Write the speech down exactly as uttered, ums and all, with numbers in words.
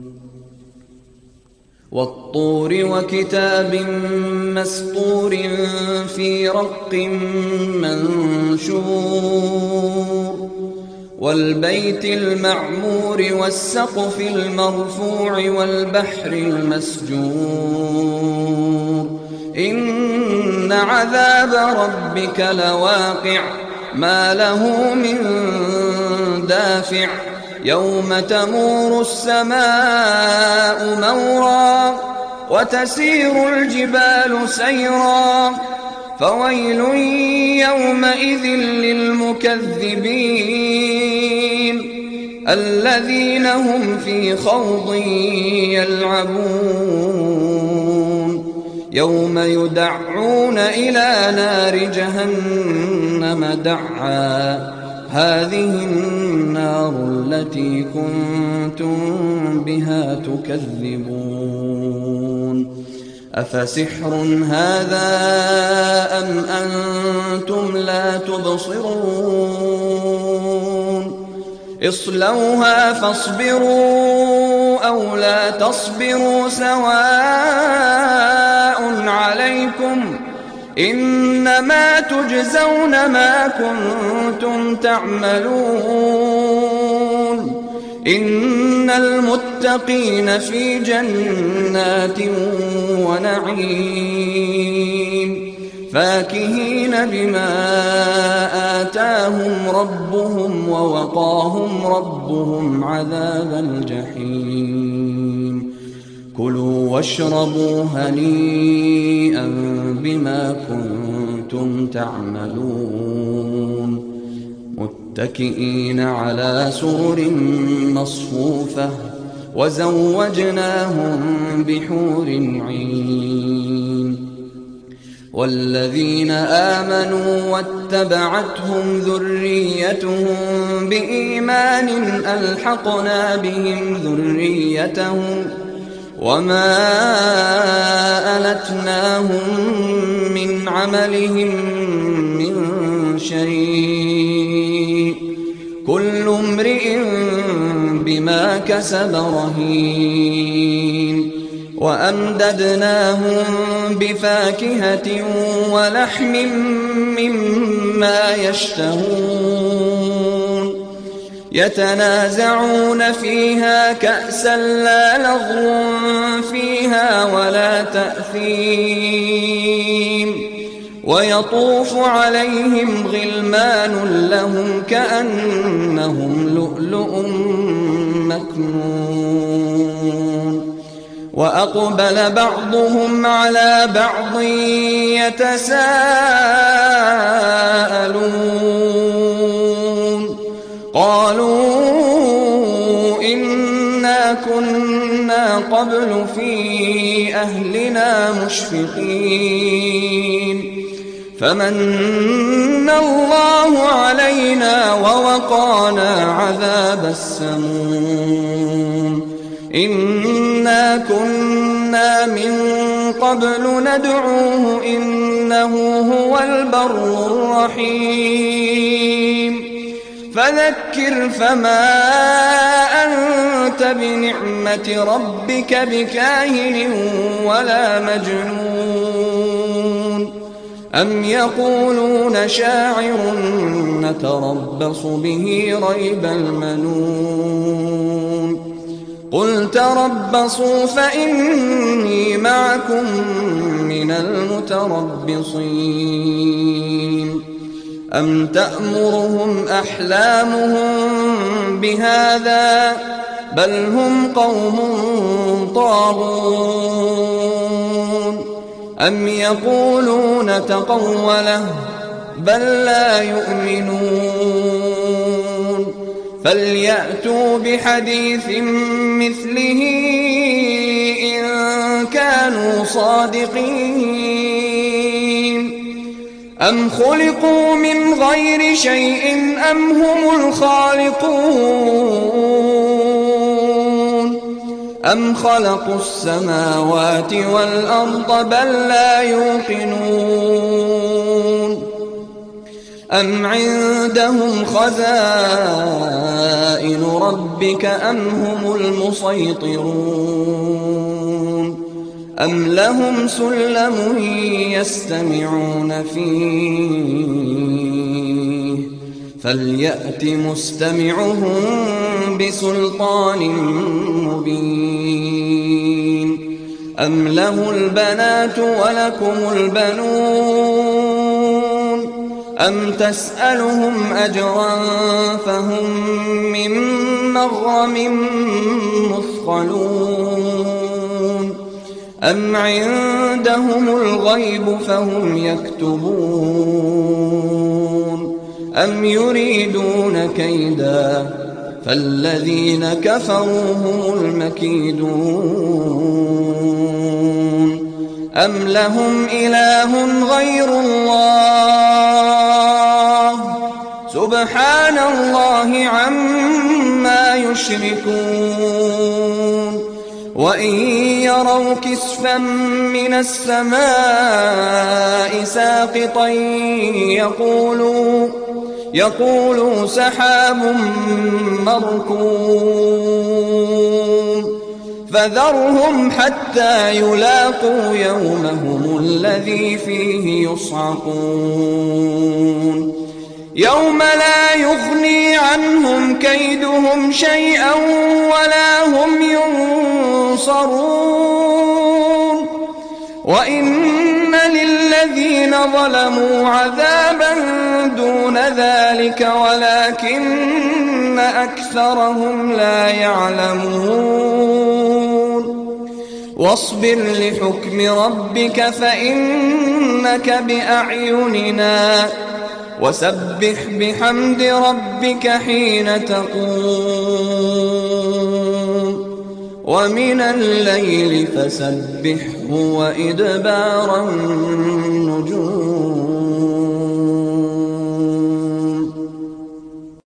وَالطُّورِ وَكِتَابٍ مَّسْطُورٍ فِي رَقٍّ مَّنشُورٍ وَالْبَيْتِ الْمَعْمُورِ وَالسَّقْفِ الْمَرْفُوعِ وَالْبَحْرِ الْمَسْجُورِ إِنَّ عَذَابَ رَبِّكَ لَوَاقِعٌ مَا لَهُ مِن دَافِعٍ يَوْمَ تَمُورُ السَّمَاءُ مَوْرًا وَتَسِيرُ الْجِبَالُ سَيْرًا فَوَيْلٌ يَوْمَئِذٍ لِّلْمُكَذِّبِينَ الَّذِينَ هُمْ فِي خَوْضٍ يَلْعَبُونَ يَوْمَ يُدَعُّونَ إِلَىٰ نَارِ جَهَنَّمَ دَعًّا هَٰذِهِ النَّارُ الَّتِي كُنتُم بِهَا تُكَذِّبُونَ أَفَسِحْرٌ هَٰذَا أَمْ أَنتُمْ لَا تُبْصِرُونَ اصْلَوْهَا فَاصْبِرُوا أَوْ لَا تَصْبِرُوا سَوَاءٌ عَلَيْكُمْ إِنَّمَا تُجْزَوْنَ مَا كُنتُمْ تَعْمَلُونَ إِنَّ الْمُتَّقِينَ فِي جَنَّاتٍ وَنَعِيمٍ فَاكِهِينَ بِمَا آتَاهُمْ رَبُّهُمْ وَوَقَاهُمْ رَبُّهُمْ عَذَابَ الْجَحِيمِ كُلُوا وَاشْرَبُوا هَنِيئًا بِمَا كُنتُمْ تعملون مُتَّكِئِينَ عَلَىٰ سُرُرٍ مَّصْفُوفَةٍ وَزَوَّجْنَاهُم بِحُورٍ عِينٍ وَالَّذِينَ آمَنُوا وَاتَّبَعَتْهُمْ ذُرِّيَّتُهُم بِإِيمَانٍ أَلْحَقْنَا بِهِمْ ذُرِّيَّتَهُمْ وَمَا أَلَتْنَاهُم مِّنْ عَمَلِهِم مِّن شَيْءٍ ۚ كُلُّ امْرِئٍ بِمَا كَسَبَ رَهِينٌ وَأَمْدَدْنَاهُم بِفَاكِهَةٍ وَلَحْمٍ مِّمَّا يَشْتَهُونَ يَتَنَازَعُونَ فِيهَا كَأْسًا لَّا لَغْوٌ فِيهَا وَلَا تَأْثِيمٌ وَيَطُوفُ عَلَيْهِمْ غِلْمَانٌ لَّهُمْ كَأَنَّهُمْ لُؤْلُؤٌ مَّكْنُونٌ وَأَقْبَلَ بَعْضُهُمْ عَلَىٰ بَعْضٍ يَتَسَاءَلُونَ قَالُوا إِنَّا كُنَّا قَبْلُ فِي أَهْلِنَا مُشْفِقِينَ فَمَنَّ اللَّهُ عَلَيْنَا وَوَقَانَا عَذَابَ السَّمُومِ إِنَّا كُنَّا مِن قَبْلُ نَدْعُوهُ إِنَّهُ هُوَ الْبَرُّ الرَّحِيمُ فَذَكِّرْ فَمَا أَنتَ بِنِعْمَةِ رَبِّكَ بِكَاهِنٍ وَلَا مَجْنُونٍ أَمْ يَقُولُونَ شَاعِرٌ نَّتَرَبَّصُ بِهِ رَيْبَ الْمَنُونِ قُلْ تَرَبَّصُوا فَإِنِّي مَعَكُم مِّنَ الْمُتَرَبِّصِينَ أَمْ تَأْمُرُهُمْ أَحْلَامُهُم بِهَٰذَا ۚ بَلْ هُمْ قَوْمٌ طَاغُونَ أَمْ يَقُولُونَ تَقَوَّلَهُ ۚ بَل لَّا يُؤْمِنُونَ فَلْيَأْتُوا بِحَدِيثٍ مِّثْلِهِ إِن كَانُوا صَادِقِينَ أَمْ خُلِقُوا مِنْ غَيْرِ شَيْءٍ أَمْ هُمُ الْخَالِقُونَ أَمْ خَلَقُوا السَّمَاوَاتِ وَالْأَرْضَ بَل لَّا يُوقِنُونَ أم عندهم خزائن ربك أم هم المسيطرون أم لهم سلم يستمعون فيه فليأت مستمعهم بسلطان مبين أم له البنات ولكم البنون أم تسألهم أجرا فهم من مغرم مثقلون أم عندهم الغيب فهم يكتبون أم يريدون كيدا فالذين كفروا هم المكيدون أم لهم إله غير الله سبحان الله عما يشركون وإن يروا كسفا من السماء ساقطا يقولوا يقولوا سحاب مركوم فذرهم حتى يلاقوا يومهم الذي فيه يصعقون يوم لا يغني عنهم كيدهم شيئا ولا هم ينصرون وإن للذين ظلموا عذابا دون ذلك ولكن أكثرهم لا يعلمون واصبر لحكم ربك فإنك بأعيننا وسبح بحمد ربك حين تقوم ومن الليل فسبحه وإدبار النجوم.